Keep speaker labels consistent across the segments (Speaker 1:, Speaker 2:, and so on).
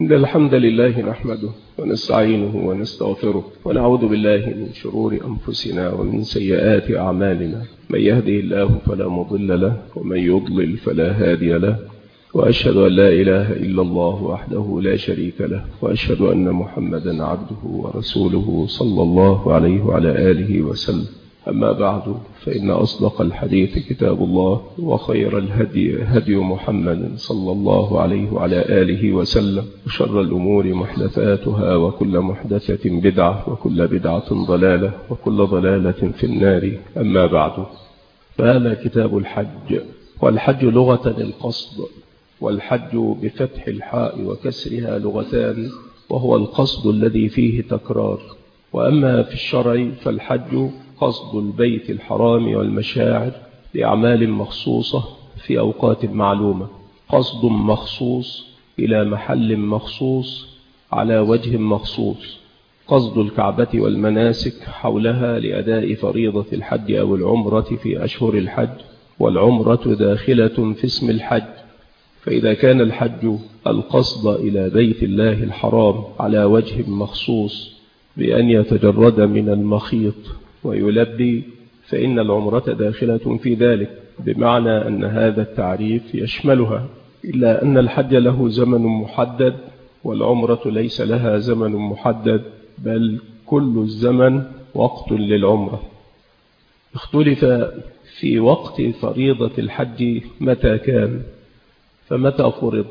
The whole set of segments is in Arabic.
Speaker 1: إن الحمد لله نحمده ونستعينه ونستغفره ونعوذ بالله من شرور أنفسنا ومن سيئات أعمالنا. من يهده الله فلا مضل له ومن يضلل فلا هادي له، وأشهد أن لا إله إلا الله وحده لا شريك له، وأشهد أن محمدا عبده ورسوله صلى الله عليه وعلى آله وسلم. أما بعد، فإن أصدق الحديث كتاب الله، وخير الهدي هدي محمد صلى الله عليه وعلى آله وسلم، وشر الأمور محدثاتها، وكل محدثة بدعة، وكل بدعة ضلالة، وكل ضلالة في النار. أما بعد، فهذا كتاب الحج. والحج لغة القصد، والحج بفتح الحاء وكسرها لغتان، وهو القصد الذي فيه تكرار. وأما في الشرع فالحج قصد البيت الحرام والمشاعر لأعمال مخصوصة في أوقات معلومة، قصد مخصوص إلى محل مخصوص على وجه مخصوص، قصد الكعبة والمناسك حولها لأداء فريضة الحج أو العمرة في أشهر الحج، والعمرة داخلة في اسم الحج. فإذا كان الحج القصد إلى بيت الله الحرام على وجه مخصوص بأن يتجرد من المخيط ويلبي، فإن العمرة داخلة في ذلك، بمعنى أن هذا التعريف يشملها، إلا أن الحج له زمن محدد والعمرة ليس لها زمن محدد، بل كل الزمن وقت للعمرة. اختلف في وقت فريضة الحج متى كان، فمتى فرض؟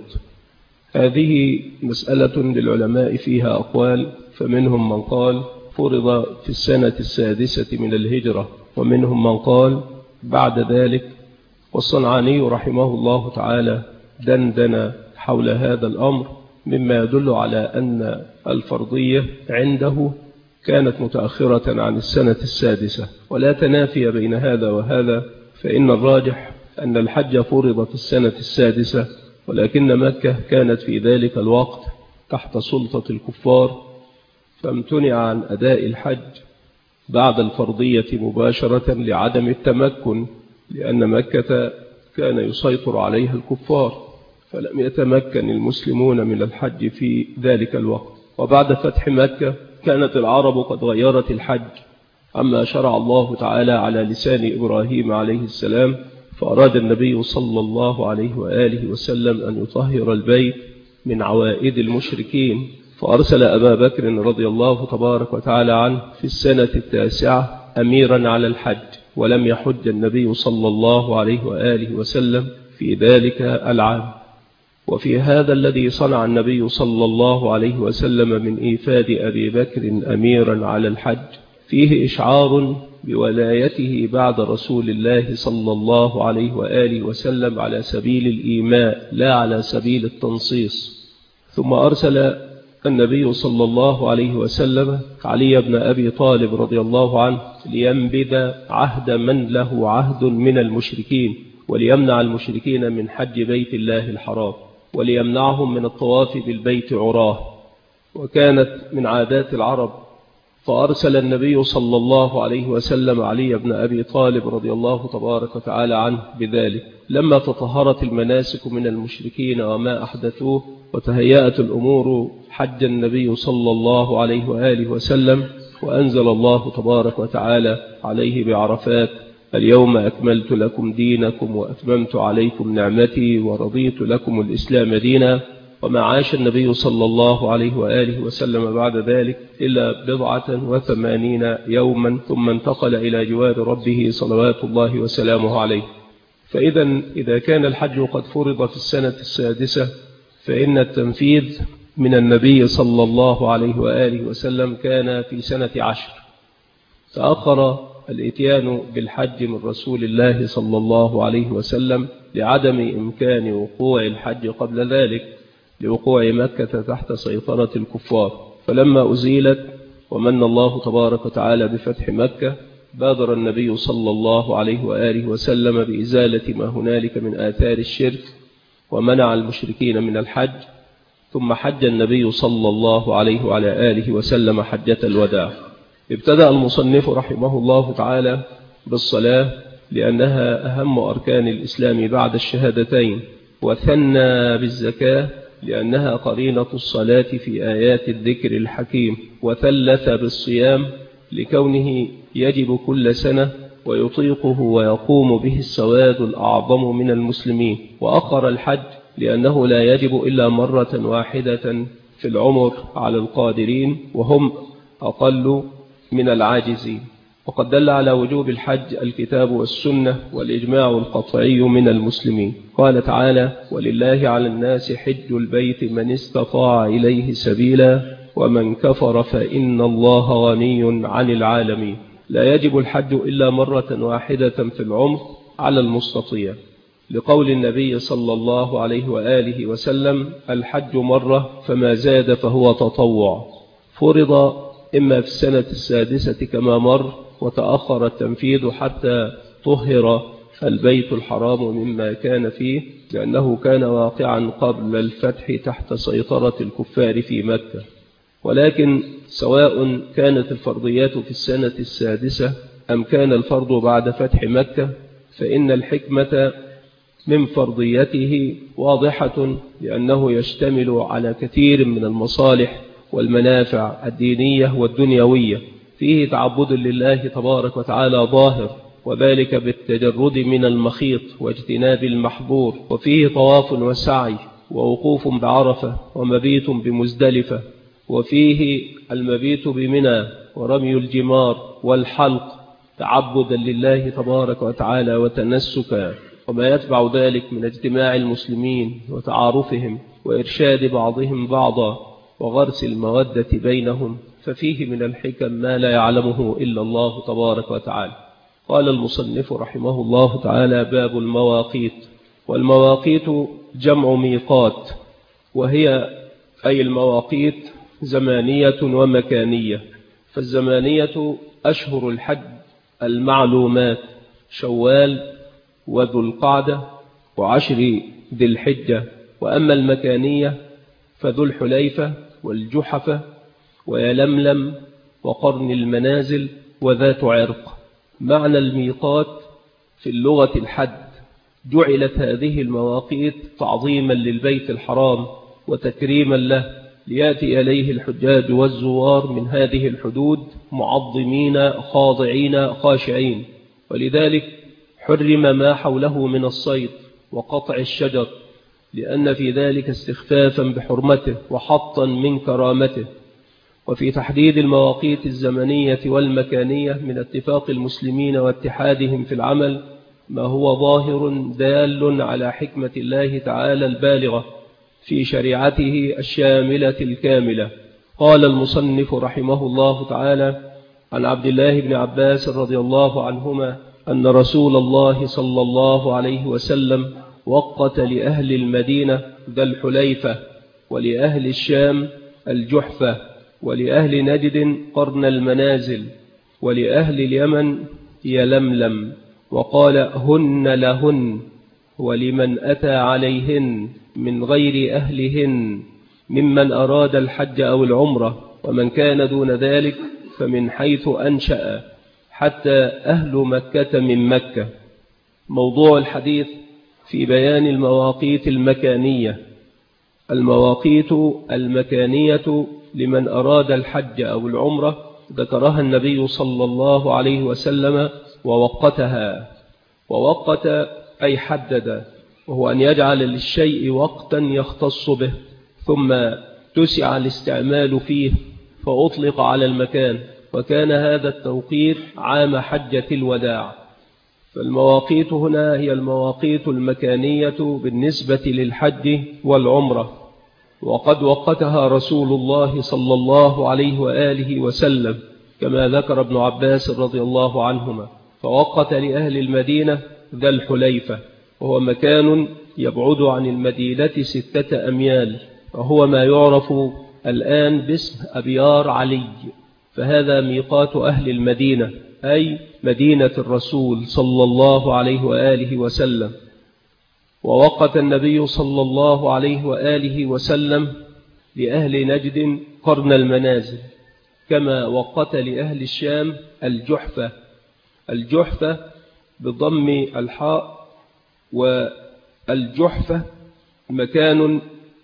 Speaker 1: هذه مسألة للعلماء فيها أقوال، فمنهم من قال فرض في السنة السادسة من الهجرة، ومنهم من قال بعد ذلك. والصنعاني رحمه الله تعالى دندن حول هذا الأمر، مما يدل على أن الفرضية عنده كانت متأخرة عن السنة السادسة، ولا تنافي بين هذا وهذا. فإن الراجح أن الحج فرض في السنة السادسة، ولكن مكة كانت في ذلك الوقت تحت سلطة الكفار، فامتنع عن أداء الحج بعد الفرضية مباشرة لعدم التمكن، لأن مكة كان يسيطر عليها الكفار، فلم يتمكن المسلمون من الحج في ذلك الوقت. وبعد فتح مكة كانت العرب قد غيرت الحج عما شرع الله تعالى على لسان إبراهيم عليه السلام، فأراد النبي صلى الله عليه وآله وسلم أن يطهر البيت من عوائد المشركين، فأرسل أبا بكر رضي الله تبارك وتعالى عنه في السنة التاسعة أميرا على الحج، ولم يحج النبي صلى الله عليه وآله وسلم في ذلك العام. وفي هذا الذي صنع النبي صلى الله عليه وسلم من إيفاد أبي بكر أميرا على الحج فيه إشعار بولايته بعد رسول الله صلى الله عليه وآله وسلم على سبيل الإيماء لا على سبيل التنصيص. ثم أرسل النبي صلى الله عليه وسلم علي بن أبي طالب رضي الله عنه لينبذ عهد من له عهد من المشركين، وليمنع المشركين من حج بيت الله الحرام، وليمنعهم من الطواف بالبيت عراه، وكانت من عادات العرب. فأرسل النبي صلى الله عليه وسلم علي بن أبي طالب رضي الله تبارك وتعالى عنه بذلك. لما تطهرت المناسك من المشركين وما أحدثوه وتهيأت الأمور، حج النبي صلى الله عليه وآله وسلم، وأنزل الله تبارك وتعالى عليه بعرفات: اليوم أكملت لكم دينكم وأتممت عليكم نعمتي ورضيت لكم الإسلام دينا. وما عاش النبي صلى الله عليه وآله وسلم بعد ذلك إلا 87 يوما، ثم انتقل إلى جوار ربه صلوات الله وسلامه عليه. إذا كان الحج قد فرض في السنة السادسة، فإن التنفيذ من النبي صلى الله عليه وآله وسلم كان في سنة 10. تأخر الإتيان بالحج من رسول الله صلى الله عليه وسلم لعدم إمكان وقوع الحج قبل ذلك، لوقوع مكة تحت سيطرة الكفار. فلما أزيلت ومن الله تبارك وتعالى بفتح مكة، بادر النبي صلى الله عليه وآله وسلم بإزالة ما هنالك من آثار الشرك، ومنع المشركين من الحج. ثم حج النبي صلى الله عليه وعلى آله وسلم حجة الوداع. ابتدأ المصنف رحمه الله تعالى بالصلاة، لأنها أهم أركان الإسلام بعد الشهادتين، وثنى بالزكاة لأنها قرينة الصلاة في آيات الذكر الحكيم. وثلث بالصيام لكونه يجب كل سنة ويطيقه ويقوم به السواد الأعظم من المسلمين. وأخر الحج لأنه لا يجب إلا مرة واحدة في العمر على القادرين وهم أقل من العاجزين. وقد دل على وجوب الحج الكتاب والسنة والإجماع القطعي من المسلمين. قال تعالى: ولله على الناس حج البيت من استطاع إليه سبيلا ومن كفر فإن الله غني عن العالمين. لا يجب الحج إلا مرة واحدة في العمر على المستطيع، لقول النبي صلى الله عليه وآله وسلم: الحج مرة فما زاد فهو تطوع. فرض إما في السنة السادسة كما مر، وتأخر التنفيذ حتى طهر البيت الحرام مما كان فيه، لأنه كان واقعا قبل الفتح تحت سيطرة الكفار في مكة. ولكن سواء كانت الفرضيات في السنة السادسة أم كان الفرض بعد فتح مكة، فإن الحكمة من فرضيته واضحة، لأنه يشتمل على كثير من المصالح والمنافع الدينية والدنيوية. فيه تعبد لله تبارك وتعالى ظاهر، وذلك بالتجرد من المخيط واجتناب المحظور. وفيه طواف وسعي ووقوف بعرفة ومبيت بمزدلفة. وفيه المبيت بمنى ورمي الجمار والحلق تعبدا لله تبارك وتعالى وتنسكا، وما يتبع ذلك من اجتماع المسلمين وتعارفهم وإرشاد بعضهم بعضا وغرس المودة بينهم. ففيه من الحكم ما لا يعلمه إلا الله تبارك وتعالى. قال المصنف رحمه الله تعالى: باب المواقيت. والمواقيت جمع ميقات، وهي أي المواقيت زمانية ومكانية. فالزمانية أشهر الحج المعلومات: شوال وذو القعدة وعشر ذي الحجة. وأما المكانية فذو الحليفة والجحفة ويلملم وقرن المنازل وذات عرق. معنى الميقات في اللغة الحد. جعلت هذه المواقيت تعظيما للبيت الحرام وتكريما له، ليأتي إليه الحجاج والزوار من هذه الحدود معظمين خاضعين خاشعين. ولذلك حرم ما حوله من الصيد وقطع الشجر، لأن في ذلك استخفافا بحرمته وحطا من كرامته. وفي تحديد المواقيت الزمنية والمكانية من اتفاق المسلمين واتحادهم في العمل ما هو ظاهر دال على حكمة الله تعالى البالغة في شريعته الشاملة الكاملة. قال المصنف رحمه الله تعالى: عن عبد الله بن عباس رضي الله عنهما أن رسول الله صلى الله عليه وسلم وقت لأهل المدينة ذا الحليفة، ولأهل الشام الجحفة، ولأهل نجد قرن المنازل، ولأهل اليمن يلملم، وقال: هن لهن، ولمن أتى عليهن من غير أهلهن ممن أراد الحج أو العمرة، ومن كان دون ذلك فمن حيث أنشأ، حتى أهل مكة من مكة. موضوع الحديث في بيان المواقيت المكانية. المواقيت المكانية لمن أراد الحج أو العمرة ذكرها النبي صلى الله عليه وسلم ووقتها. ووقت أي حدد، وهو أن يجعل للشيء وقتا يختص به ثم تسع الاستعمال فيه فأطلق على المكان، وكان هذا التوقيت عام حجة الوداع. فالمواقيت هنا هي المواقيت المكانية بالنسبة للحج والعمرة، وقد وقتها رسول الله صلى الله عليه وآله وسلم كما ذكر ابن عباس رضي الله عنهما. فوقت لأهل المدينة ذا الحليفة، وهو مكان يبعد عن المدينة 6 أميال، وهو ما يعرف الآن باسم أبيار علي. فهذا ميقات أهل المدينة، أي مدينة الرسول صلى الله عليه وآله وسلم. ووقت النبي صلى الله عليه وآله وسلم لأهل نجد قرن المنازل، كما وقت لأهل الشام الجحفة. الجحفة بضم الحاء، والجحفة مكان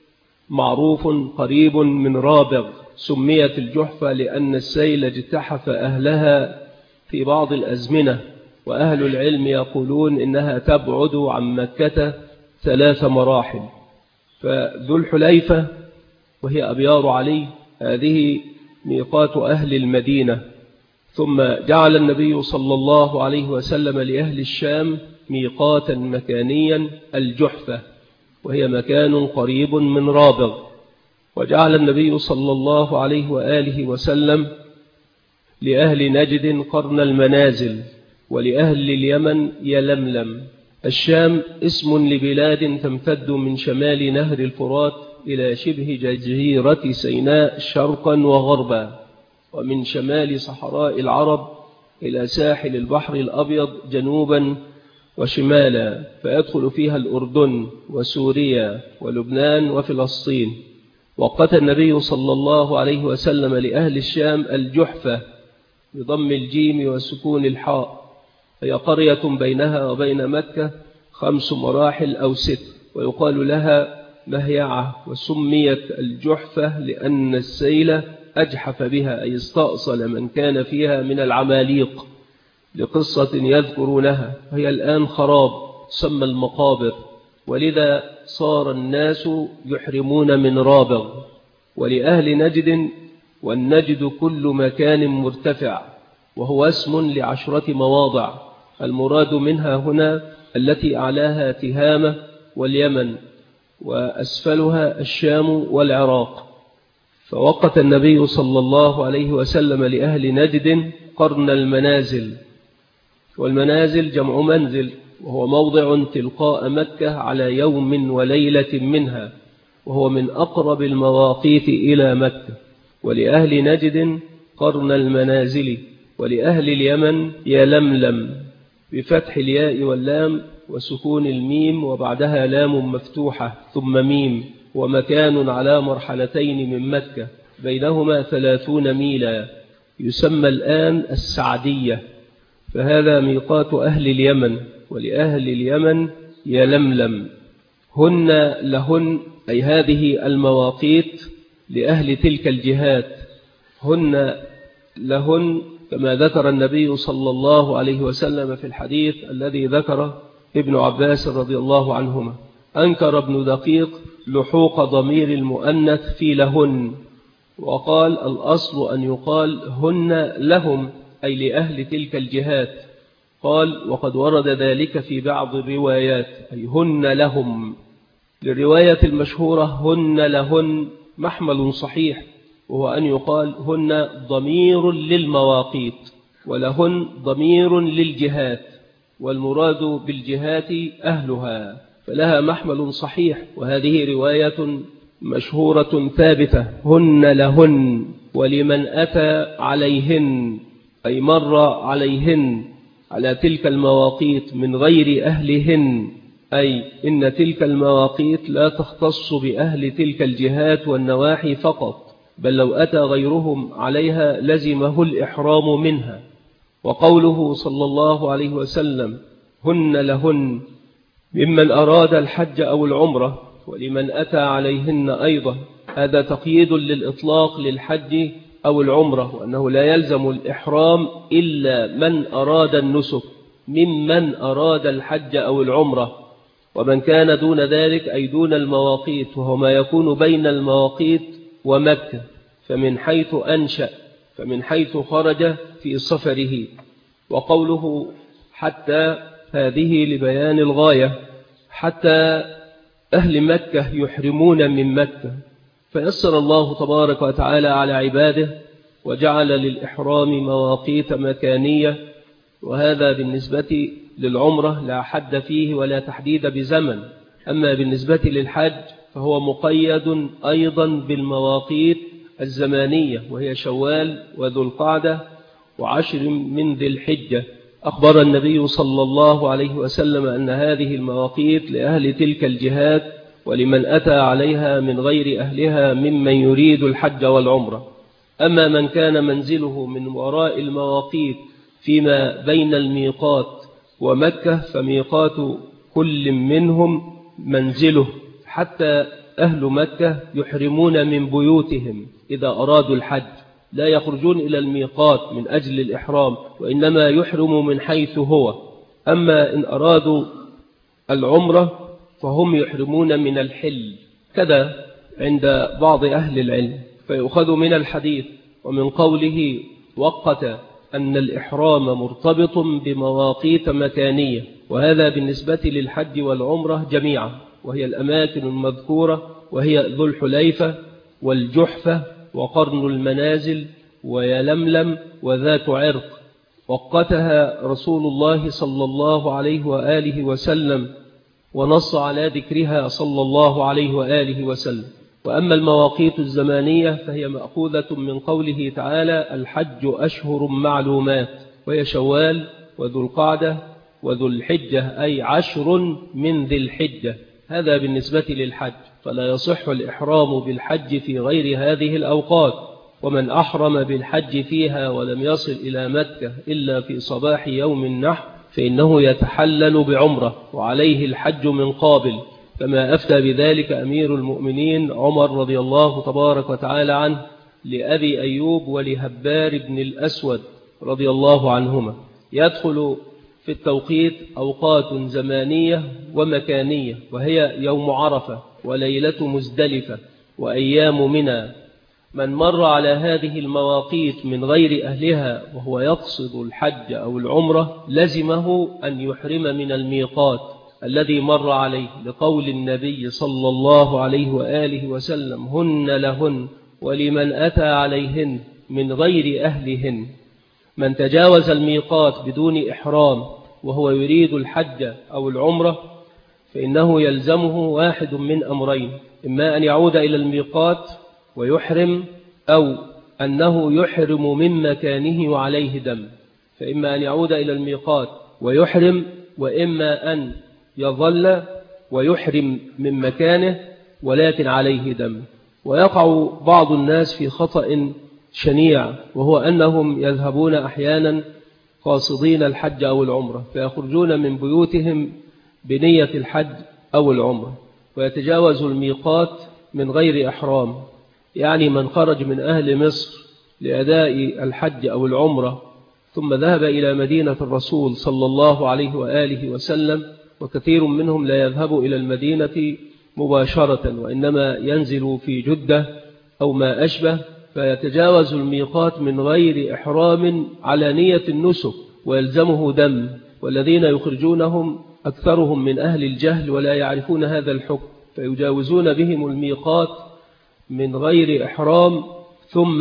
Speaker 1: معروف قريب من رابغ. سميت الجحفة لأن السيل اجتحف أهلها في بعض الأزمنة، وأهل العلم يقولون إنها تبعد عن مكة 3 مراحل. فذو الحليفة وهي أبيار علي هذه ميقات أهل المدينة، ثم جعل النبي صلى الله عليه وسلم لأهل الشام ميقاتا مكانيا الجحفة، وهي مكان قريب من رابغ. وجعل النبي صلى الله عليه وآله وسلم لأهل نجد قرن المنازل، ولأهل اليمن يلملم. الشام اسم لبلاد تمتد من شمال نهر الفرات إلى شبه جزيرة سيناء شرقا وغربا، ومن شمال صحراء العرب إلى ساحل البحر الأبيض جنوبا وشمالا، فيدخل فيها الأردن وسوريا ولبنان وفلسطين. وقت النبي صلى الله عليه وسلم لأهل الشام الجحفة بضم الجيم وسكون الحاء، هي قرية بينها وبين مكة 5 مراحل أو 6، ويقال لها مهيعة. وسميت الجحفة لأن السيل أجحف بها، أي استأصل من كان فيها من العماليق، لقصة يذكرونها. هي الآن خراب سمى المقابر، ولذا صار الناس يحرمون من رابغ. ولأهل نجد، والنجد كل مكان مرتفع، وهو اسم ل10 مواضع، المراد منها هنا التي أعلاها تهامة واليمن، وأسفلها الشام والعراق. فوقت النبي صلى الله عليه وسلم لأهل نجد قرن المنازل، والمنازل جمع منزل، وهو موضع تلقاء مكة على يوم وليلة منها، وهو من أقرب المواقيت إلى مكة. ولأهل نجد قرن المنازل. ولأهل اليمن يلملم بفتح الياء واللام وسكون الميم، وبعدها لام مفتوحة ثم ميم، ومكان على مرحلتين من مكة بينهما 30 ميلا، يسمى الآن السعدية. فهذا ميقات أهل اليمن. ولأهل اليمن يلملم. هن لهن، أي هذه المواقيت لأهل تلك الجهات، هن لهن كما ذكر النبي صلى الله عليه وسلم في الحديث الذي ذكره ابن عباس رضي الله عنهما. أنكر ابن دقيق لحوق ضمير المؤنث في لهن، وقال الأصل أن يقال هن لهم، أي لأهل تلك الجهات. قال وقد ورد ذلك في بعض الروايات، أي هن لهم. للرواية المشهورة هن لهن محمل صحيح، وهو أن يقال هن ضمير للمواقيت، ولهن ضمير للجهات، والمراد بالجهات أهلها، فلها محمل صحيح. وهذه رواية مشهورة ثابتة، هن لهن ولمن أتى عليهن، أي مر عليهن على تلك المواقيت من غير أهلهن، أي إن تلك المواقيت لا تختص بأهل تلك الجهات والنواحي فقط، بل لو أتى غيرهم عليها لزمه الإحرام منها. وقوله صلى الله عليه وسلم هن لهن ممن أراد الحج أو العمرة، ولمن أتى عليهن أيضا، هذا تقييد للإطلاق للحج أو العمرة، وأنه لا يلزم الإحرام إلا من أراد النسك ممن أراد الحج أو العمرة. ومن كان دون ذلك أي دون المواقيت، وهو ما يكون بين المواقيت ومكة، فمن حيث أنشأ، فمن حيث خرج في سفره. وقوله حتى هذه لبيان الغاية، حتى أهل مكة يحرمون من مكة، فيسر الله تبارك وتعالى على عباده وجعل للإحرام مواقيت مكانية. وهذا بالنسبة للعمرة لا حد فيه ولا تحديد بزمن. أما بالنسبة للحج فهو مقيد أيضا بالمواقيت الزمانية، وهي شوال وذو القعدة و10 من ذي الحجة. أخبر النبي صلى الله عليه وسلم أن هذه المواقيت لأهل تلك الجهات ولمن أتى عليها من غير أهلها ممن يريد الحج والعمرة. أما من كان منزله من وراء المواقيت فيما بين الميقات ومكة، فميقات كل منهم منزله حتى أهل مكة يحرمون من بيوتهم إذا أرادوا الحج، لا يخرجون إلى الميقات من أجل الإحرام، وإنما يحرم من حيث هو. أما إن أرادوا العمرة فهم يحرمون من الحل، كذا عند بعض أهل العلم. فيؤخذ من الحديث ومن قوله وقت أن الإحرام مرتبط بمواقيت مكانية، وهذا بالنسبة للحج والعمرة جميعا، وهي الأماكن المذكورة، وهي ذو الحليفة والجحفة وقرن المنازل ويلملم وذات عرق، وقتها رسول الله صلى الله عليه وآله وسلم ونص على ذكرها صلى الله عليه وآله وسلم. وأما المواقيت الزمانية فهي مأخوذة من قوله تعالى الحج أشهر معلومات، وهي شوال وذو القعدة وذو الحجة، أي 10 من ذي الحجة. هذا بالنسبة للحج، فلا يصح الإحرام بالحج في غير هذه الأوقات. ومن أحرم بالحج فيها ولم يصل إلى مكة إلا في صباح يوم النحر فإنه يتحلل بعمرة وعليه الحج من قابل، كما أفتى بذلك أمير المؤمنين عمر رضي الله تبارك وتعالى عنه لأبي أيوب ولهبار بن الأسود رضي الله عنهما. يدخل في التوقيت أوقات زمانية ومكانية، وهي يوم عرفة وليلة مزدلفة وأيام منى. من مر على هذه المواقيت من غير أهلها وهو يقصد الحج أو العمرة لزمه أن يحرم من الميقات الذي مر عليه، لقول النبي صلى الله عليه وآله وسلم هن لهن ولمن أتى عليهن من غير أهلهن. من تجاوز الميقات بدون إحرام وهو يريد الحج أو العمرة فإنه يلزمه واحد من أمرين: إما أن يعود إلى الميقات ويحرم، أو أنه يحرم من مكانه وعليه دم. فإما أن يعود إلى الميقات ويحرم، وإما أن يظل ويحرم من مكانه ولكن عليه دم. ويقع بعض الناس في خطأ شنيع، وهو أنهم يذهبون أحيانا قاصدين الحج أو العمرة فيخرجون من بيوتهم بنية الحج أو العمرة ويتجاوز الميقات من غير إحرام. يعني من خرج من أهل مصر لأداء الحج أو العمرة ثم ذهب إلى مدينة الرسول صلى الله عليه وآله وسلم، وكثير منهم لا يذهب إلى المدينة مباشرة وإنما ينزل في جدة أو ما أشبه، فيتجاوز الميقات من غير إحرام على نية النسك ويلزمه دم. والذين يخرجونهم أكثرهم من أهل الجهل ولا يعرفون هذا الحكم، فيجاوزون بهم الميقات من غير إحرام ثم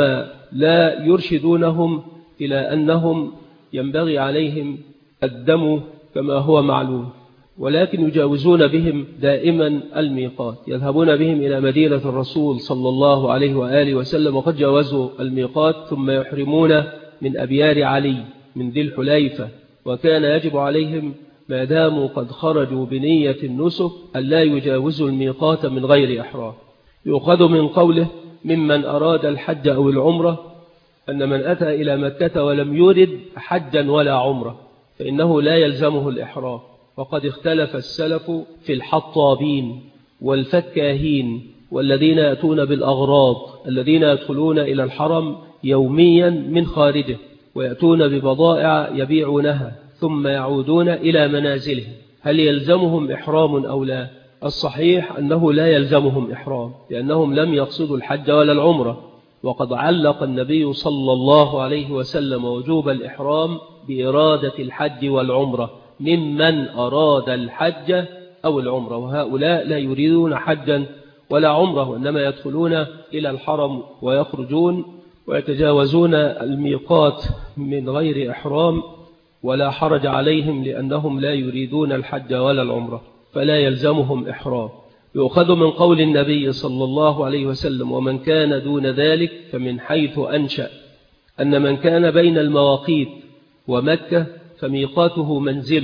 Speaker 1: لا يرشدونهم إلى أنهم ينبغي عليهم الدم كما هو معلوم، ولكن يجاوزون بهم دائما الميقات، يذهبون بهم إلى مدينة الرسول صلى الله عليه وآله وسلم وقد جاوزوا الميقات ثم يحرمون من أبيار علي من ذي الحليفة. وكان يجب عليهم ما داموا قد خرجوا بنية النسك ألا يجاوزوا الميقات من غير إحرام. يؤخذ من قوله ممن أراد الحج أو العمرة أن من أتى إلى مكة ولم يرد حجا ولا عمرة فإنه لا يلزمه الإحرام. وقد اختلف السلف في الحطابين والفكاهين والذين يأتون بالأغراض الذين يدخلون إلى الحرم يوميا من خارجه ويأتون ببضائع يبيعونها ثم يعودون إلى منازلهم، هل يلزمهم إحرام أو لا؟ الصحيح أنه لا يلزمهم إحرام، لأنهم لم يقصدوا الحج ولا العمرة. وقد علق النبي صلى الله عليه وسلم وجوب الإحرام بإرادة الحج والعمرة ممن أراد الحج أو العمرة، وهؤلاء لا يريدون حجا ولا عمرة وإنما يدخلون إلى الحرم ويخرجون ويتجاوزون الميقات من غير إحرام ولا حرج عليهم لأنهم لا يريدون الحج ولا العمرة فلا يلزمهم إحرام. يؤخذ من قول النبي صلى الله عليه وسلم ومن كان دون ذلك فمن حيث أنشأ أن من كان بين المواقيت ومكة فميقاته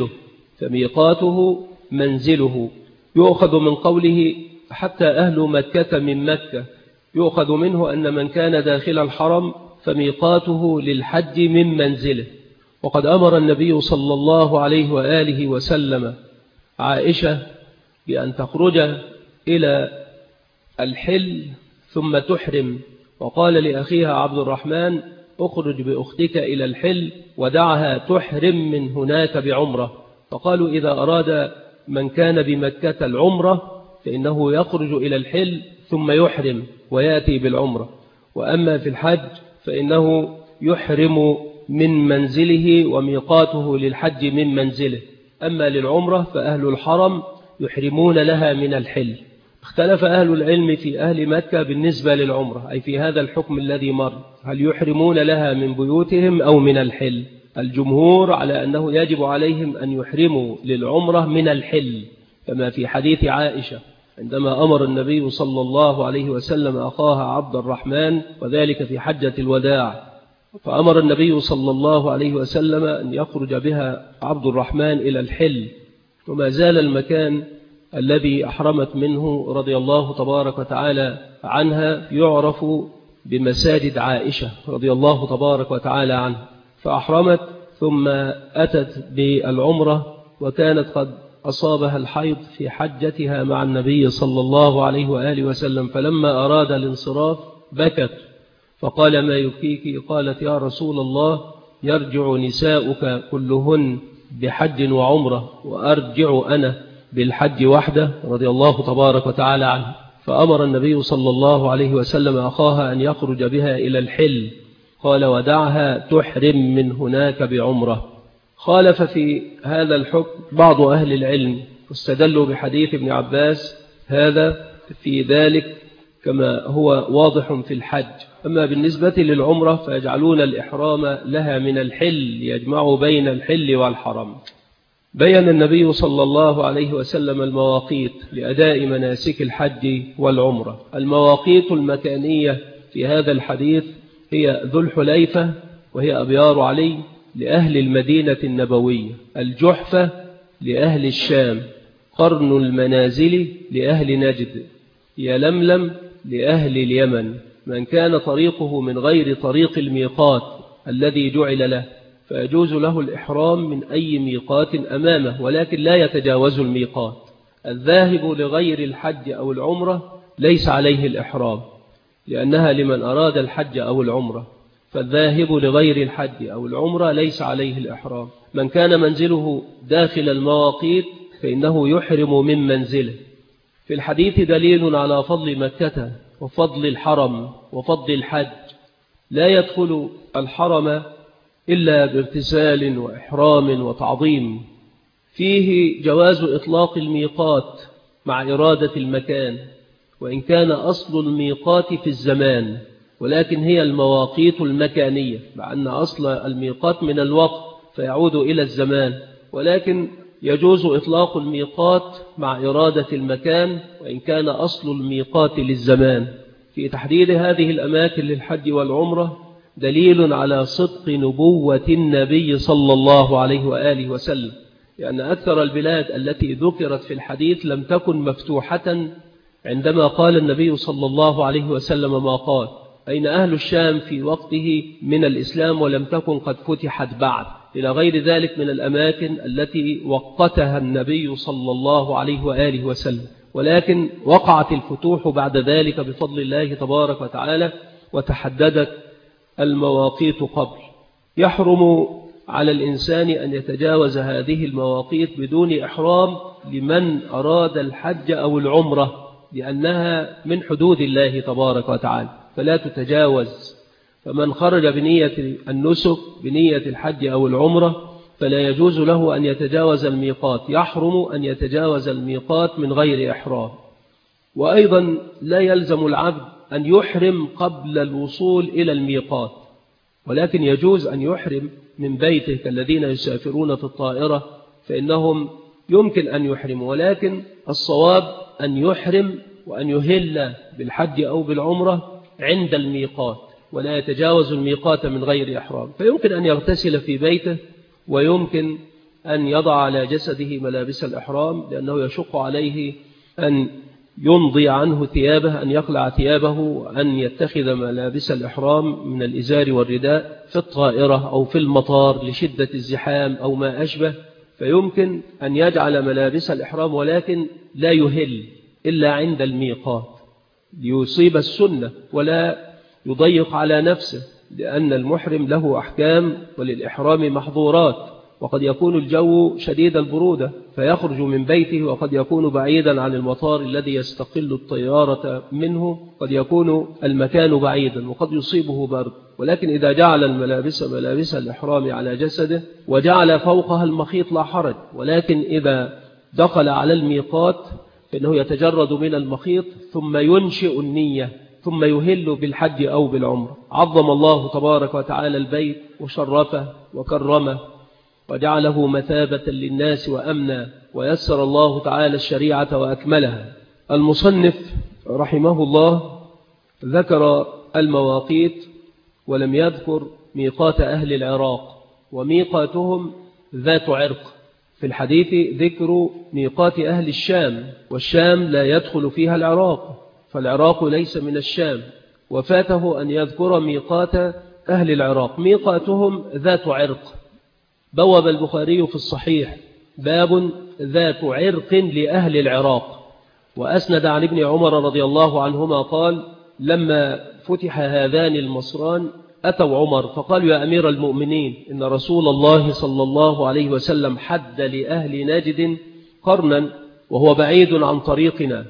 Speaker 1: منزله. يؤخذ من قوله حتى أهل مكة من مكة، يؤخذ منه أن من كان داخل الحرم فميقاته للحج من منزله. وقد أمر النبي صلى الله عليه وآله وسلم عائشة بأن تخرج إلى
Speaker 2: الحل ثم تحرم، وقال لأخيها عبد الرحمن اخرج بأختك إلى الحل ودعها تحرم من هناك بعمرة. فقالوا إذا أراد من كان بمكة العمرة فإنه يخرج إلى الحل ثم يحرم ويأتي بالعمرة، وأما في الحج فإنه يحرم من منزله وميقاته للحج من منزله، أما للعمرة فأهل الحرم يحرمون لها من الحل. اختلف أهل العلم في أهل مكة بالنسبة للعمرة، أي في هذا الحكم الذي مر، هل يحرمون لها من بيوتهم أو من الحل؟ الجمهور على أنه يجب عليهم أن يحرموا للعمرة من الحل، كما في حديث عائشة عندما أمر النبي صلى الله عليه وسلم أخاها عبد الرحمن، وذلك في حجة الوداع، فأمر النبي صلى الله عليه وسلم أن يخرج بها عبد الرحمن إلى الحل، وما زال المكان الذي أحرمت منه رضي الله تبارك وتعالى عنها يعرف بمساجد عائشة رضي الله تبارك وتعالى عنها، فأحرمت ثم أتت بالعمرة، وكانت قد أصابها الحيض في حجتها مع النبي صلى الله عليه وآله وسلم، فلما أراد الانصراف بكت فقال ما يبكيك؟ قالت يا رسول الله يرجع نساؤك كلهن بحج وعمرة وأرجع أنا بالحج وحده رضي الله تبارك وتعالى عنه. فأمر النبي صلى الله عليه وسلم أخاها أن يخرج بها إلى الحل، قال ودعها تحرم من هناك بعمرة. خالف في هذا الحكم بعض أهل العلم، واستدلوا بحديث ابن عباس هذا في ذلك كما هو واضح في الحج. أما بالنسبة للعمرة فيجعلون الإحرام لها من الحل، يجمعوا بين الحل والحرم. بيّن النبي صلى الله عليه وسلم المواقيت لأداء مناسك الحج والعمرة. المواقيت المكانية في هذا الحديث هي ذو الحليفة وهي أبيار علي لأهل المدينة النبوية، الجحفة لأهل الشام، قرن المنازل لأهل نجد، يلملم لأهل اليمن. من كان طريقه من غير طريق الميقات الذي جعل له فيجوز له الإحرام من أي ميقات أمامه، ولكن لا يتجاوز الميقات. الذاهب لغير الحج أو العمرة ليس عليه الإحرام، لأنها لمن أراد الحج أو العمرة، فالذاهب لغير الحج أو العمرة ليس عليه الإحرام. من كان منزله داخل المواقيت فإنه يحرم من منزله. في الحديث دليل على فضل مكة وفضل الحرم وفضل الحج. لا يدخل الحرم إلا باغتسال وإحرام وتعظيم. فيه جواز إطلاق الميقات مع إرادة المكان، وإن كان أصل الميقات في الزمان، ولكن هي المواقيت المكانية، مع أن أصل الميقات من الوقت فيعود إلى الزمان، ولكن يجوز إطلاق الميقات مع إرادة المكان وإن كان أصل الميقات للزمان. في تحديد هذه الأماكن للحج والعمرة دليل على صدق نبوة النبي صلى الله عليه وآله وسلم، لأن أكثر البلاد التي ذكرت في الحديث لم تكن مفتوحة عندما قال النبي صلى الله عليه وسلم ما قال. أين أهل الشام في وقته من الإسلام ولم تكن قد فتحت بعد، إلى غير ذلك من الأماكن التي وقتها النبي صلى الله عليه وآله وسلم، ولكن وقعت الفتوح بعد ذلك بفضل الله تبارك وتعالى وتحددت المواقيت قبل. يحرم على الإنسان أن يتجاوز هذه المواقيت بدون إحرام لمن أراد الحج أو العمرة، لأنها من حدود الله تبارك وتعالى فلا تتجاوز. فمن خرج بنية النسك بنية الحج أو العمرة فلا يجوز له أن يتجاوز الميقات، يحرم أن يتجاوز الميقات من غير إحرام. وأيضا لا يلزم العبد أن يحرم قبل الوصول إلى الميقات، ولكن يجوز أن يحرم من بيته كالذين يسافرون في الطائرة، فإنهم يمكن أن يحرموا، ولكن الصواب أن يحرم وأن يهل بالحج أو بالعمرة عند الميقات، ولا يتجاوز الميقات من غير إحرام. فيمكن أن يغتسل في بيته، ويمكن أن يضع على جسده ملابس الإحرام، لأنه يشق عليه أن يمضي عنه ثيابه، أن يقلع ثيابه، وأن يتخذ ملابس الإحرام من الإزار والرداء في الطائرة أو في المطار لشدة الزحام أو ما أشبه. فيمكن أن يجعل ملابس الإحرام ولكن لا يهل إلا عند الميقات. ليصيب السنة ولا يضيق على نفسه، لأن المحرم له أحكام وللإحرام محظورات، وقد يكون الجو شديد البرودة فيخرج من بيته، وقد يكون بعيدا عن المطار الذي يستقل الطيارة منه، قد يكون المكان بعيدا وقد يصيبه برد. ولكن إذا جعل ملابس الإحرام على جسده وجعل فوقها المخيط لا حرج، ولكن إذا دخل على الميقات فإنه يتجرد من المخيط ثم ينشئ النية ثم يهل بالحج أو بالعمر. عظم الله تبارك وتعالى البيت وشرفه وكرمه وجعله مثابة للناس وأمنا، ويسر الله تعالى الشريعة وأكملها. المصنف رحمه الله ذكر المواقيت ولم يذكر ميقات أهل العراق، وميقاتهم ذات عرق. في الحديث ذكر ميقات أهل الشام، والشام لا يدخل فيها العراق، فالعراق ليس من الشام، وفاته أن يذكر ميقات أهل العراق. ميقاتهم ذات عرق. بوب البخاري في الصحيح باب ذات عرق لأهل العراق، وأسند عن ابن عمر رضي الله عنهما قال: لما فتح هذان المصران أتوا عمر فقالوا: يا أمير المؤمنين، إن رسول الله صلى الله عليه وسلم حد لأهل نجد قرنا وهو بعيد عن طريقنا،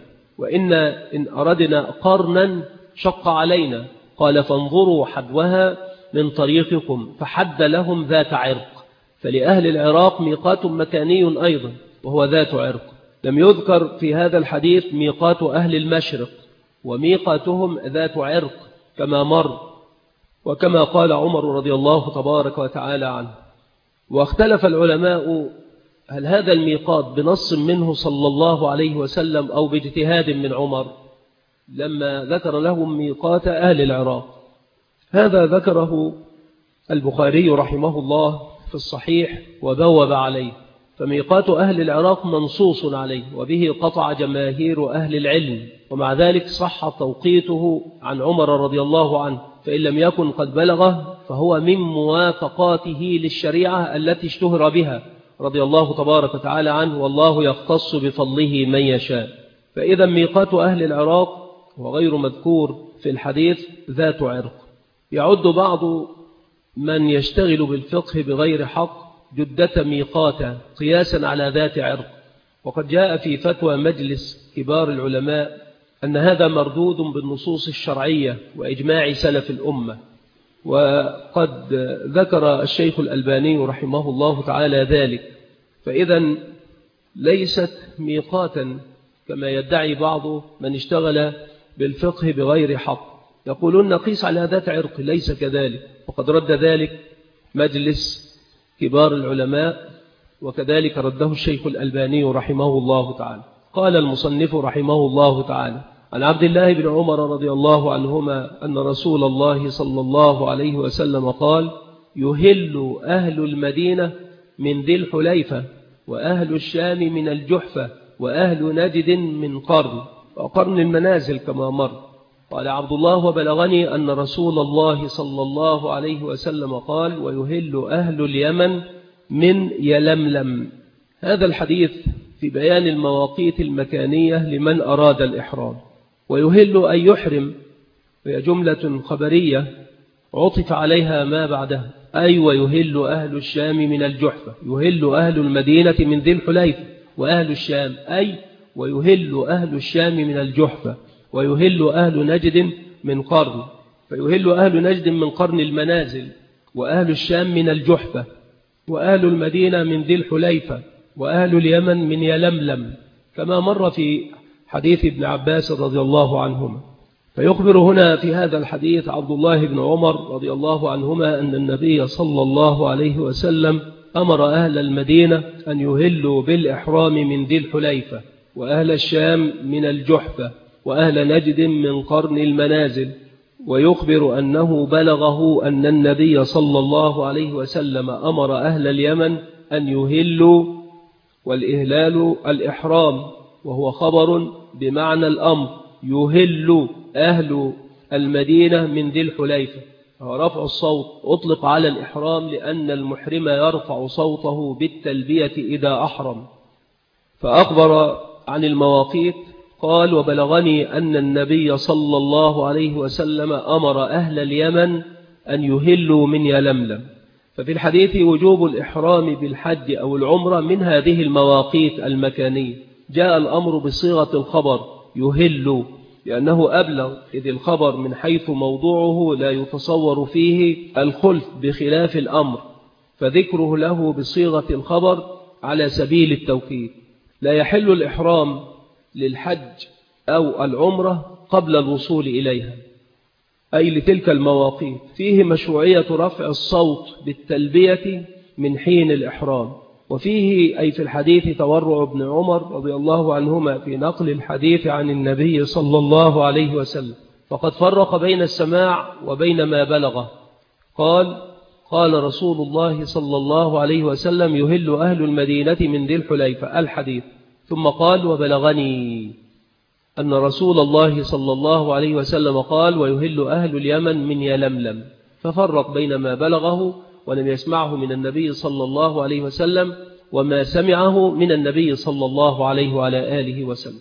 Speaker 2: إن أردنا قرنا شق علينا. قال: فانظروا حدوها من طريقكم، فحد لهم ذات عرق. فلأهل العراق ميقات مكاني أيضا وهو ذات عرق. لم يذكر في هذا الحديث ميقات أهل المشرق، وميقاتهم ذات عرق كما مر، وكما قال عمر رضي الله تبارك وتعالى عنه. واختلف العلماء هل هذا الميقات بنص منه صلى الله عليه وسلم أو باجتهاد من عمر لما ذكر لهم ميقات أهل العراق. هذا ذكره البخاري رحمه الله في الصحيح وبوب عليه، فميقات أهل العراق منصوص عليه، وبه قطع جماهير أهل العلم، ومع ذلك صح توقيته عن عمر رضي الله عنه، فإن لم يكن قد بلغه فهو من موافقاته للشريعة التي اشتهر بها رضي الله تبارك وتعالى عنه، والله يختص بفضله من يشاء. فإذا ميقات أهل العراق وغير مذكور في الحديث ذات عرق. يعد بعض من يشتغل بالفقه بغير حق جدة ميقاتا قياسا على ذات عرق، وقد جاء في فتوى مجلس كبار العلماء أن هذا مردود بالنصوص الشرعية وإجماع سلف الأمة. وقد ذكر الشيخ الألباني رحمه الله تعالى ذلك. فإذا ليست ميقاتا كما يدعي بعض من اشتغل بالفقه بغير حق، يقولون قيس على ذات عرق، ليس كذلك، وقد رد ذلك مجلس كبار العلماء، وكذلك رده الشيخ الألباني رحمه الله تعالى. قال المصنف رحمه الله تعالى: عن عبد الله بن عمر رضي الله عنهما أن رسول الله صلى الله عليه وسلم قال: يهل أهل المدينة من ذي الحليفة، وأهل الشام من الجحفة، وأهل نجد من قرن، وقرن المنازل كما مر. قال عبد الله: وبلغني أن رسول الله صلى الله عليه وسلم قال: ويهل أهل اليمن من يلملم. هذا الحديث في بيان المواقيت المكانية لمن أراد الإحرام. ويهل أن يحرم، وهي جملة خبرية عطف عليها ما بعدها، أي ويهل أهل الشام من الجحفة، يهل أهل المدينة من ذي الحليفة، وأهل الشام أي ويهل أهل الشام من الجحفة، ويهل أهل نجد من قرن، فيهل أهل نجد من قرن المنازل، وأهل الشام من الجحفة، وأهل المدينة من ذي الحليفة، وأهل اليمن من يلملم، كما مر في حديث ابن عباس رضي الله عنهما. فيخبر هنا في هذا الحديث عبد الله بن عمر رضي الله عنهما أن النبي صلى الله عليه وسلم أمر أهل المدينة أن يهلوا بالإحرام من ذي الحليفة، وأهل الشام من الجحفة، وأهل نجد من قرن المنازل. ويخبر أنه بلغه أن النبي صلى الله عليه وسلم أمر أهل اليمن أن يهلوا، والإهلال الإحرام، وهو خبر بمعنى الأمر. يهل أهل المدينة من ذي الحليفة، رفع الصوت أطلق على الإحرام لأن المحرم يرفع صوته بالتلبية إذا أحرم. فأخبر عن المواقيت قال: وبلغني أن النبي صلى الله عليه وسلم أمر أهل اليمن أن يهلوا من يلملم. ففي الحديث وجوب الإحرام بالحج أو العمرة من هذه المواقيت المكانية. جاء الأمر بصيغة الخبر يهل لأنه أبلغ، إذ الخبر من حيث موضوعه لا يتصور فيه الخلف بخلاف الأمر، فذكره له بصيغة الخبر على سبيل التوكيد. لا يحل الإحرام للحج أو العمرة قبل الوصول إليها، أي لتلك المواقيت. فيه مشروعية رفع الصوت بالتلبية من حين الإحرام، وفيه أي في الحديث تورع ابن عمر رضي الله عنهما في نقل الحديث عن النبي صلى الله عليه وسلم، فقد فرق بين السماع وبين ما بلغه. قال رسول الله صلى الله عليه وسلم: يهل أهل المدينة من ذي الحليفة، الحديث. ثم قال: وبلغني أن رسول الله صلى الله عليه وسلم قال: ويهل أهل اليمن من يلملم، ففرق بين ما بلغه ولم يسمعه من النبي صلى الله عليه وسلم وما سمعه من النبي صلى الله عليه وعلى آله وسلم.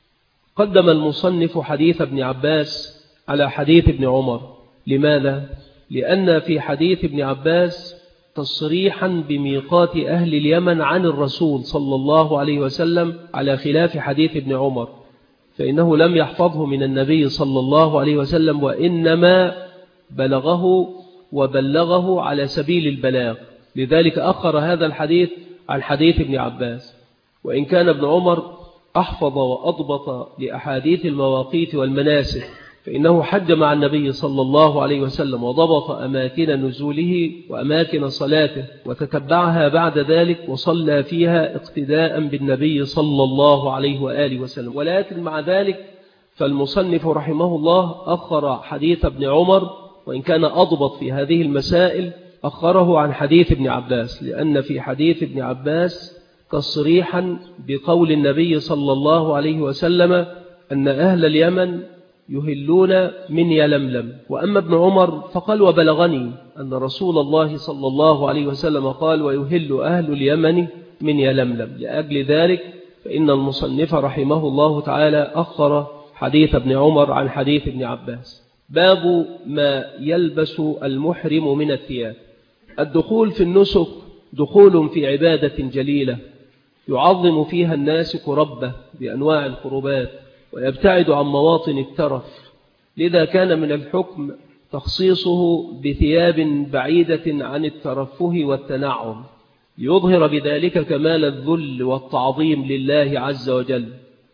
Speaker 2: قدم المصنف حديث ابن عباس على حديث ابن عمر. لماذا؟ لأن في حديث ابن عباس تصريحا بميقات أهل اليمن عن الرسول صلى الله عليه وسلم، على خلاف حديث ابن عمر، فإنه لم يحفظه من النبي صلى الله عليه وسلم، وإنما بلغه وبلغه على سبيل البلاغ. لذلك أخر هذا الحديث عن حديث ابن عباس. وإن كان ابن عمر أحفظ وأضبط لأحاديث المواقيت والمناسك، فإنه حج مع النبي صلى الله عليه وسلم وضبط أماكن نزوله وأماكن صلاته، وتتبعها بعد ذلك وصلى فيها اقتداء بالنبي صلى الله عليه وآله وسلم. ولكن مع ذلك فالمصنف رحمه الله أخر حديث ابن عمر، وإن كان أضبط في هذه المسائل أخره عن حديث ابن عباس، لأن في حديث ابن عباس تصريحا بقول النبي صلى الله عليه وسلم أن أهل اليمن يهلون من يلملم. وأما ابن عمر فقال: وبلغني أن رسول الله صلى الله عليه وسلم قال: ويهل أهل اليمن من يلملم. لأجل ذلك فإن المصنف رحمه الله تعالى أخر حديث ابن عمر عن حديث ابن عباس. باب ما يلبس المحرم من الثياب. الدخول في النسك دخول في عبادة جليلة يعظم فيها الناسك ربه بأنواع القربات، ويبتعد عن مواطن الترف. لذا كان من الحكم تخصيصه بثياب بعيدة عن الترفه والتنعم، ليظهر بذلك كمال الذل والتعظيم لله عز وجل.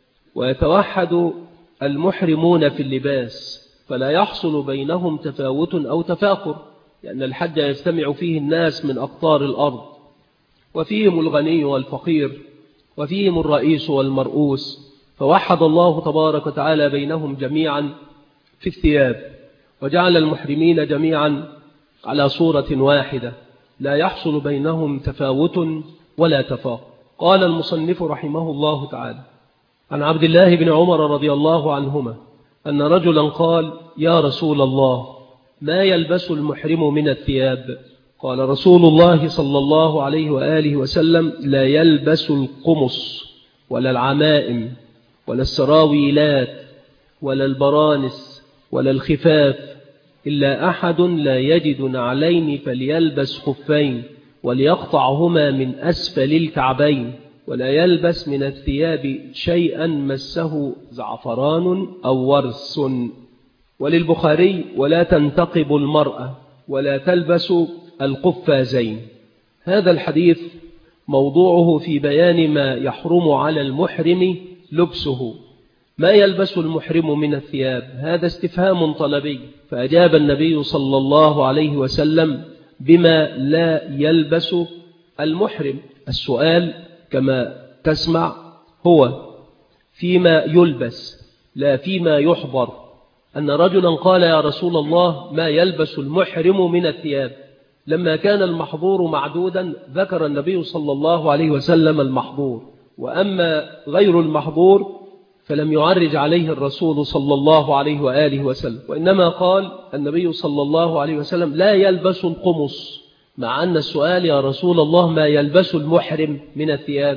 Speaker 2: ويتوحد المحرمون في اللباس، فلا يحصل بينهم تفاوت أو تفاخر، لأن الحج يجتمع فيه الناس من أقطار الأرض، وفيهم الغني والفقير، وفيهم الرئيس والمرؤوس، فوحد الله تبارك وتعالى بينهم جميعا في الثياب، وجعل المحرمين جميعا على صورة واحدة لا يحصل بينهم تفاوت ولا تفاخر. قال المصنف رحمه الله تعالى: عن عبد الله بن عمر رضي الله عنهما أن رجلا قال: يا رسول الله، ما يلبس المحرم من الثياب؟ قال رسول الله صلى الله عليه وآله وسلم: لا يلبس القمص ولا العمائم ولا السراويلات ولا البرانس ولا الخفاف، إلا أحد لا يجد نعلين فليلبس خفين وليقطعهما من أسفل الكعبين، ولا يلبس من الثياب شيئا مسه زعفران أو ورس. وللبخاري: ولا تنتقب المرأة ولا تلبس القفازين. هذا الحديث موضوعه في بيان ما يحرم على المحرم لبسه. ما يلبس المحرم من الثياب؟ هذا استفهام طلبي، فأجاب النبي صلى الله عليه وسلم بما لا يلبس المحرم. السؤال كما تسمع هو فيما يلبس لا فيما يحضر. أن رجلا قال: يا رسول الله، ما يلبس المحرم من الثياب؟ لما كان المحظور معدودا ذكر النبي صلى الله عليه وسلم المحظور، وأما غير المحظور فلم يعرج عليه الرسول صلى الله عليه وآله وسلم، وإنما قال النبي صلى الله عليه وسلم: لا يلبس القمص، مع أن السؤال: يا رسول الله، ما يلبس المحرم من الثياب؟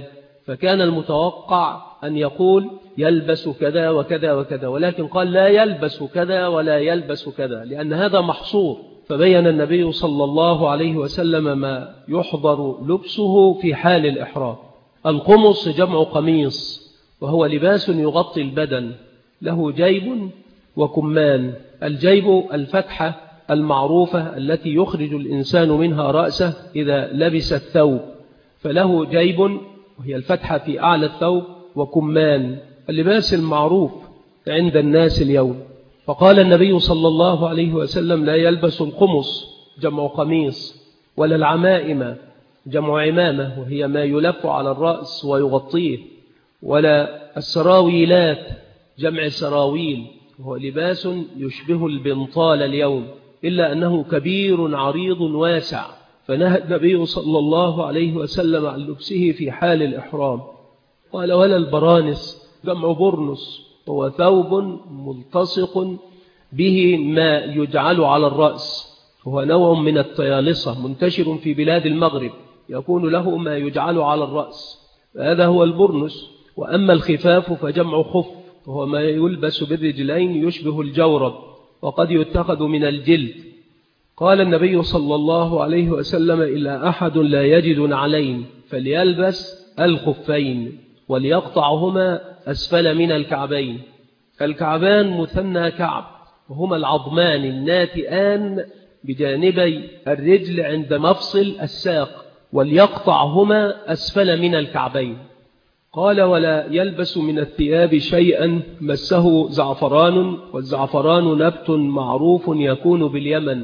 Speaker 2: فكان المتوقع أن يقول يلبس كذا وكذا وكذا، ولكن قال لا يلبس كذا ولا يلبس كذا، لأن هذا محصور. فبين النبي صلى الله عليه وسلم ما يحضر لبسه في حال الإحرام. القمص جمع قميص، وهو لباس يغطي البدن، له جيب وكمان. الجيب الفتحة المعروفة التي يخرج الإنسان منها رأسه إذا لبس الثوب، فله جيب وهي الفتحة في أعلى الثوب، وكمان اللباس المعروف عند الناس اليوم. فقال النبي صلى الله عليه وسلم لا يلبس القمص جمع قميص، ولا العمائم جمع عمامة وهي ما يلف على الرأس ويغطيه، ولا السراويلات جمع سراويل وهو لباس يشبه البنطال اليوم، إلا أنه كبير عريض واسع، فنهى النبي صلى الله عليه وسلم عن لبسه في حال الإحرام. قال ولا البرانس جمع برنس، هو ثوب ملتصق به ما يجعل على الرأس، وهو نوع من الطيالصة منتشر في بلاد المغرب، يكون له ما يجعل على الرأس، هذا هو البرنس. وأما الخفاف فجمع خف، وهو ما يلبس بالرجلين يشبه الجورب، وقد يتخذ من الجلد. قال النبي صلى الله عليه وسلم إلا أحد لا يجد نعلين فليلبس الخفين وليقطعهما أسفل من الكعبين. الكعبان مثنى كعب، وهما العظمان الناتئان بجانبي الرجل عند مفصل الساق، وليقطعهما أسفل من الكعبين. قال ولا يلبس من الثياب شيئا مسه زعفران، والزعفران نبت معروف يكون باليمن،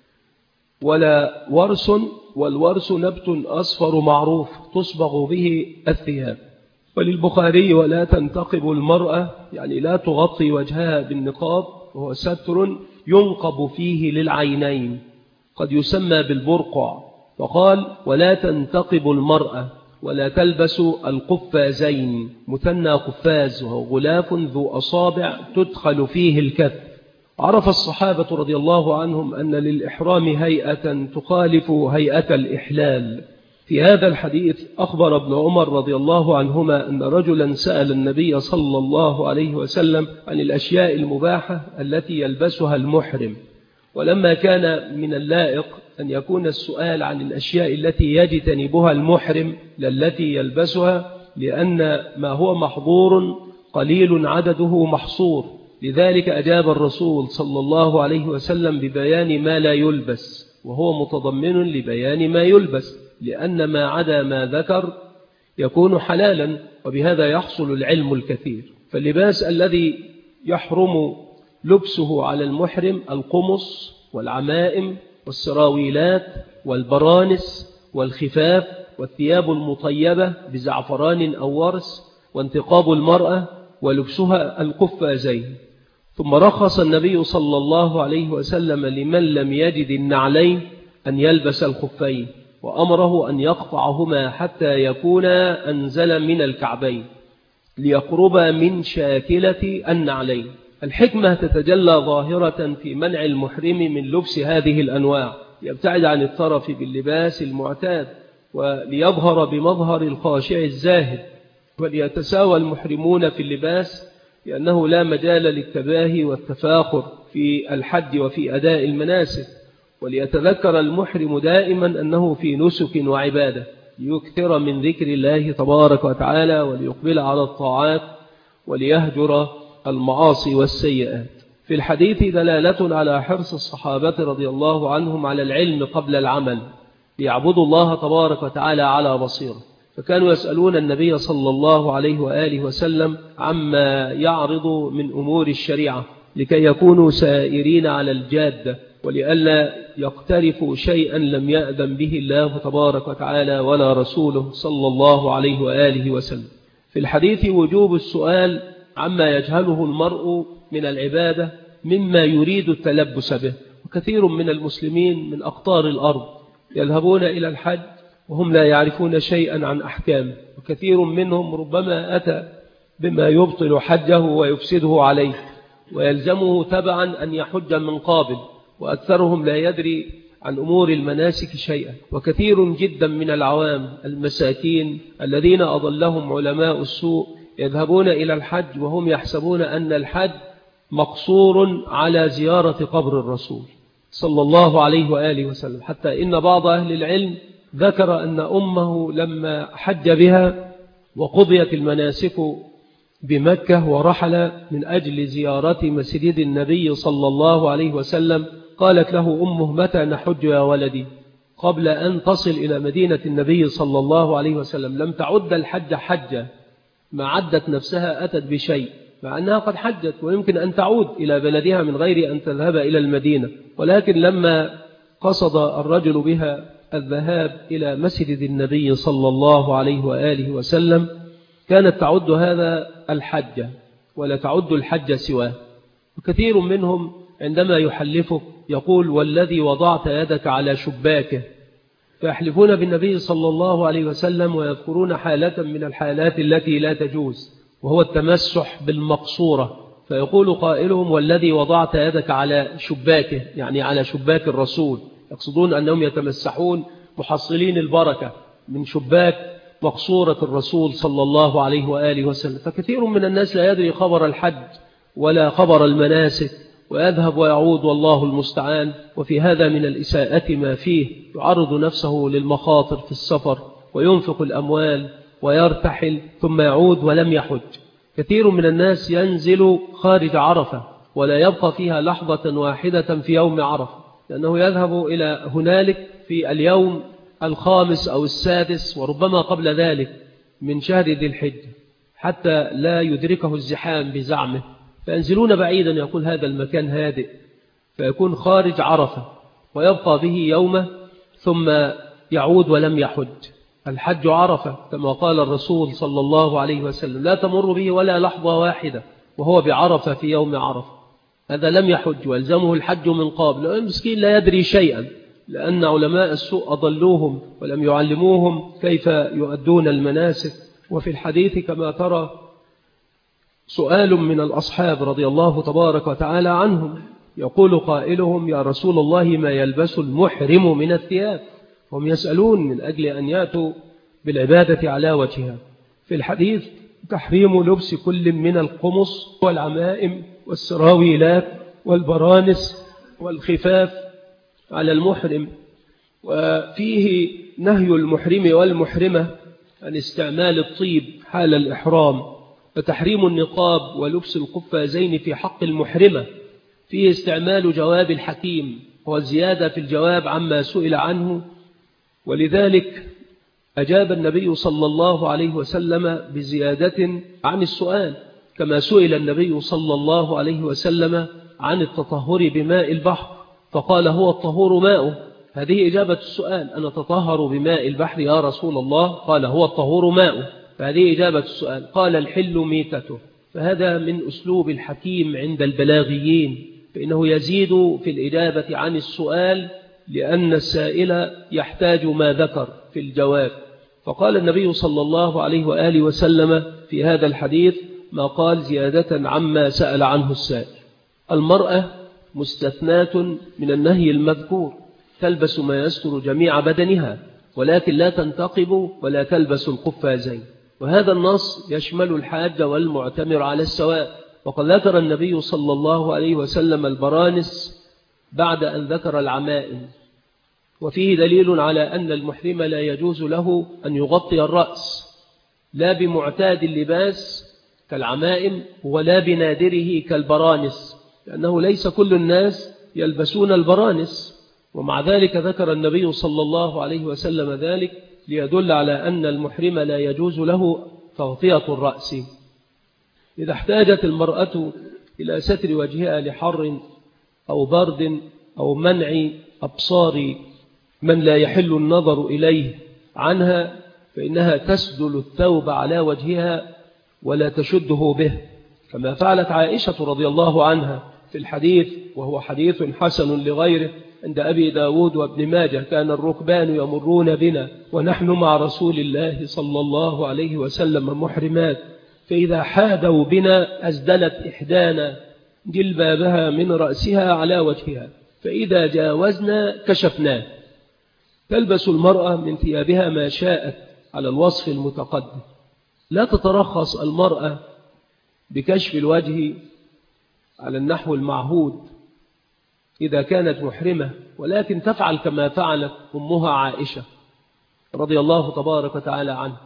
Speaker 2: ولا ورس، والورس نبت أصفر معروف تصبغ به الثياب. وللبخاري ولا تنتقب المرأة، يعني لا تغطي وجهها بالنقاب، وهو ستر ينقب فيه للعينين، قد يسمى بالبرقع. فقال ولا تنتقب المرأة ولا تلبس القفازين، مثنى قفاز وهو غلاف ذو أصابع تدخل فيه الكف. عرف الصحابة رضي الله عنهم أن للإحرام هيئة تخالف هيئة الإحلال. في هذا الحديث أخبر ابن عمر رضي الله عنهما أن رجلا سأل النبي صلى الله عليه وسلم عن الأشياء المباحة التي يلبسها المحرم، ولما كان من اللائق أن يكون السؤال عن الأشياء التي يجتنبها المحرم للتي يلبسها، لأن ما هو محظور قليل عدده محصور، لذلك أجاب الرسول صلى الله عليه وسلم ببيان ما لا يلبس، وهو متضمن لبيان ما يلبس، لأن ما عدا ما ذكر يكون حلالا، وبهذا يحصل العلم الكثير. فاللباس الذي يحرم لبسه على المحرم القمص والعمائم والسراويلات والبرانس والخفاف والثياب المطيبة بزعفران أو ورس، وانتقاب المرأة ولبسها القفازين. ثم رخص النبي صلى الله عليه وسلم لمن لم يجد النعلين أن يلبس الخفين، وأمره أن يقطعهما حتى يكونا أنزل من الكعبين ليقربا من شاكلة النعلين. الحكمة تتجلى ظاهرة في منع المحرم من لبس هذه الأنواع، يبتعد عن الطرف باللباس المعتاد، وليظهر بمظهر الخاشع الزاهد، وليتساوى المحرمون في اللباس، لأنه لا مجال للتباهي والتفاخر في الحج وفي أداء المناسك. وليتذكر المحرم دائما أنه في نسك وعبادة، ليكثر من ذكر الله تبارك وتعالى، وليقبل على الطاعات، وليهجر المعاصي والسيئات. في الحديث دلالة على حرص الصحابة رضي الله عنهم على العلم قبل العمل، ليعبدوا الله تبارك وتعالى على بصيرة، فكانوا يسألون النبي صلى الله عليه وآله وسلم عما يعرض من أمور الشريعة، لكي يكونوا سائرين على الجادة، ولئلا يقترفوا شيئا لم يأذن به الله تبارك وتعالى ولا رسوله صلى الله عليه وآله وسلم. في الحديث وجوب السؤال عما يجهله المرء من العبادة مما يريد التلبس به. وكثير من المسلمين من أقطار الأرض يذهبون إلى الحج وهم لا يعرفون شيئا عن أحكامه، وكثير منهم ربما أتى بما يبطل حجه ويفسده عليه، ويلزمه تبعا أن يحج من قابل، وأكثرهم لا يدري عن أمور المناسك شيئا. وكثير جدا من العوام المساكين الذين أضلهم علماء السوء يذهبون إلى الحج وهم يحسبون أن الحج مقصور على زيارة قبر الرسول صلى الله عليه وآله وسلم، حتى إن بعض أهل العلم ذكر أن أمه لما حج بها وقضيت المناسك بمكة ورحل من أجل زيارة مسجد النبي صلى الله عليه وسلم قالت له أمه: متى نحج يا ولدي؟ قبل أن تصل إلى مدينة النبي صلى الله عليه وسلم لم تعد الحج حجة، ما عدت نفسها أتت بشيء، مع أنها قد حجت ويمكن أن تعود إلى بلدها من غير أن تذهب إلى المدينة. ولكن لما قصد الرجل بها الذهاب إلى مسجد النبي صلى الله عليه وآله وسلم كانت تعد هذا الحجة ولا تعد الحج سواه. وكثير منهم عندما يحلفه يقول: والذي وضعت يدك على شباكه، فيحلفون بالنبي صلى الله عليه وسلم ويذكرون حالة من الحالات التي لا تجوز، وهو التمسح بالمقصورة، فيقول قائلهم: والذي وضعت يدك على شباكه، يعني على شباك الرسول، يقصدون أنهم يتمسحون محصلين البركة من شباك مقصورة الرسول صلى الله عليه وآله وسلم. فكثير من الناس لا يدري خبر الحج ولا خبر المناسك ويذهب ويعود والله المستعان. وفي هذا من الإساءة ما فيه، يعرض نفسه للمخاطر في السفر وينفق الأموال ويرتحل ثم يعود ولم يحج. كثير من الناس ينزل خارج عرفة ولا يبقى فيها لحظة واحدة في يوم عرفة، لأنه يذهب إلى هنالك في اليوم الخامس أو السادس وربما قبل ذلك من شهر ذي الحجة حتى لا يدركه الزحام بزعمه، فينزلون بعيدا، يقول هذا المكان هادئ، فيكون خارج عرفة ويبقى به يومه ثم يعود ولم يحج. الحج عرفة كما قال الرسول صلى الله عليه وسلم: لا تمر به ولا لحظة واحدة وهو بعرفة في يوم عرفة. هذا لم يحج ويلزمه الحج من قبل. المسكين لا يدري شيئا، لأن علماء السوء أضلوهم ولم يعلموهم كيف يؤدون المناسك. وفي الحديث كما ترى سؤال من الأصحاب رضي الله تبارك وتعالى عنهم، يقول قائلهم: يا رسول الله ما يلبس المحرم من الثياب؟ هم يسألون من أجل أن يأتوا بالعبادة على وجهها. في الحديث تحريم لبس كل من القمص والعمائم والسراويلات والبرانس والخفاف على المحرم، وفيه نهي المحرم والمحرمة عن استعمال الطيب حال الإحرام، وتحريم النقاب ولبس القفازين في حق المحرمة. فيه استعمال جواب الحكيم وزيادة في الجواب عما سئل عنه، ولذلك أجاب النبي صلى الله عليه وسلم بزيادة عن السؤال، كما سئل النبي صلى الله عليه وسلم عن التطهر بماء البحر فقال: هو الطهور ماؤه. هذه إجابة السؤال: أنا أتطهر بماء البحر يا رسول الله؟ قال: هو الطهور ماؤه. فهذه إجابة السؤال. قال: الحل ميتته. فهذا من أسلوب الحكيم عند البلاغيين، فإنه يزيد في الإجابة عن السؤال لأن السائل يحتاج ما ذكر في الجواب. فقال النبي صلى الله عليه وآله وسلم في هذا الحديث ما قال زيادة عما سأل عنه السائل. المرأة مستثناة من النهي المذكور، تلبس ما يستر جميع بدنها ولكن لا تنتقب ولا تلبس القفازين، وهذا النص يشمل الحاج والمعتمر على السواء. وقد ذكر النبي صلى الله عليه وسلم البرانس بعد أن ذكر العمائم، وفيه دليل على أن المحرم لا يجوز له أن يغطي الرأس لا بمعتاد اللباس كالعمائم ولا بنادره كالبرانس، لأنه ليس كل الناس يلبسون البرانس، ومع ذلك ذكر النبي صلى الله عليه وسلم ذلك ليدل على أن المحرم لا يجوز له تغطية الرأس. إذا احتاجت المرأة إلى ستر وجهها لحر أو برد أو منع أبصار من لا يحل النظر إليه عنها، فإنها تسدل الثوب على وجهها ولا تشده به، كما فعلت عائشة رضي الله عنها في الحديث، وهو حديث حسن لغيره عند أبي داود وابن ماجه: كان الركبان يمرون بنا ونحن مع رسول الله صلى الله عليه وسلم محرمات، فإذا حادوا بنا أسدلت إحدانا جلبابها من رأسها على وجهها، فإذا جاوزنا كشفناه. تلبس المرأة من ثيابها ما شاءت على الوصف المتقدم. لا تترخص المرأة بكشف الوجه على النحو المعهود إذا كانت محرمة، ولكن تفعل كما فعلت أمها عائشة رضي الله تبارك وتعالى عنها.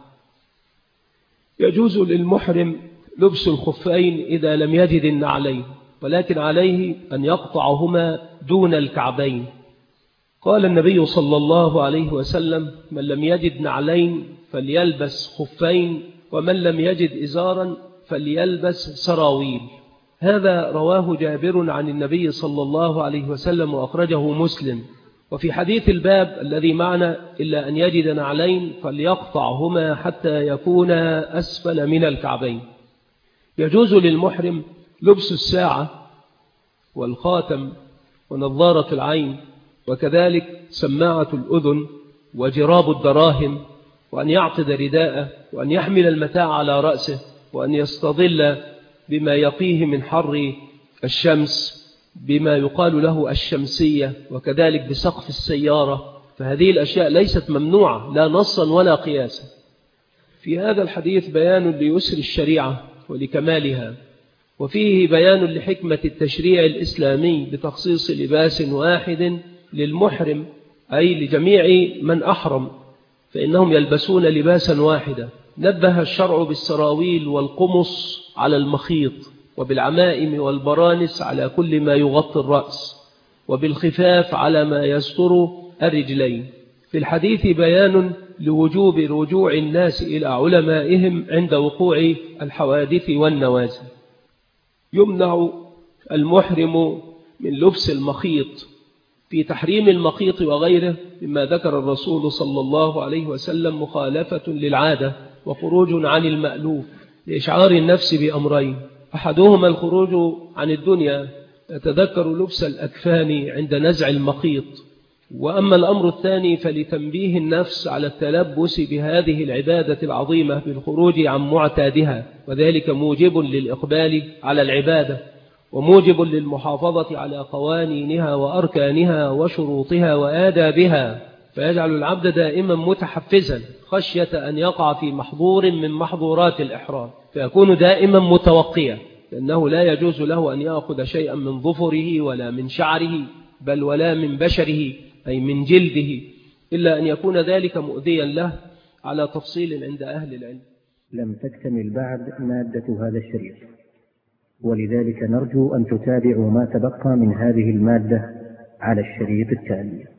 Speaker 2: يجوز للمحرم لبس الخفين إذا لم يجد النعلين، ولكن عليه أن يقطعهما دون الكعبين. قال النبي صلى الله عليه وسلم: من لم يجد نعلين فليلبس خفين، ومن لم يجد إزارا فليلبس سراويل. هذا رواه جابر عن النبي صلى الله عليه وسلم وأخرجه مسلم. وفي حديث الباب الذي معنا: إلا أن يجد نعلين فليقطعهما حتى يكون أسفل من الكعبين. يجوز للمحرم لبس الساعة والخاتم ونظارة العين، وكذلك سماعة الأذن وجراب الدراهم، وأن يعقد رداءه، وأن يحمل المتاع على رأسه، وأن يستظل بما يقيه من حر الشمس بما يقال له الشمسية، وكذلك بسقف السيارة. فهذه الأشياء ليست ممنوعة لا نصا ولا قياسا. في هذا الحديث بيان ليسر الشريعة ولكمالها، وفيه بيان لحكمة التشريع الإسلامي بتخصيص لباس واحد للمحرم، أي لجميع من أحرم، فإنهم يلبسون لباسا واحدا. نبه الشرع بالسراويل والقمص على المخيط، وبالعمائم والبرانس على كل ما يغطي الرأس، وبالخفاف على ما يستر الرجلين. في الحديث بيان لوجوب رجوع الناس إلى علمائهم عند وقوع الحوادث والنوازل. يمنع المحرم من لبس المخيط. في تحريم المخيط وغيره مما ذكر الرسول صلى الله عليه وسلم مخالفة للعادة وخروج عن المألوف لإشعار النفس بأمرين: أحدهما الخروج عن الدنيا، يتذكر لبس الأكفان عند نزع المخيط. وأما الأمر الثاني فلتنبيه النفس على التلبس بهذه العبادة العظيمة بالخروج عن معتادها، وذلك موجب للإقبال على العبادة، وموجب للمحافظة على قوانينها وأركانها وشروطها وآدابها، فيجعل العبد دائما متحفزا خشية أن يقع في محظور من محظورات الإحرام، فيكون دائما متوقيا، لأنه لا يجوز له أن يأخذ شيئا من ظفره ولا من شعره، بل ولا من بشره أي من جلده، إلا أن يكون ذلك مؤذيا له على تفصيل عند أهل العلم.
Speaker 3: لم تكتمل بعد مادة هذا الشريط، ولذلك نرجو أن تتابعوا ما تبقى من هذه المادة على الشريط التالي.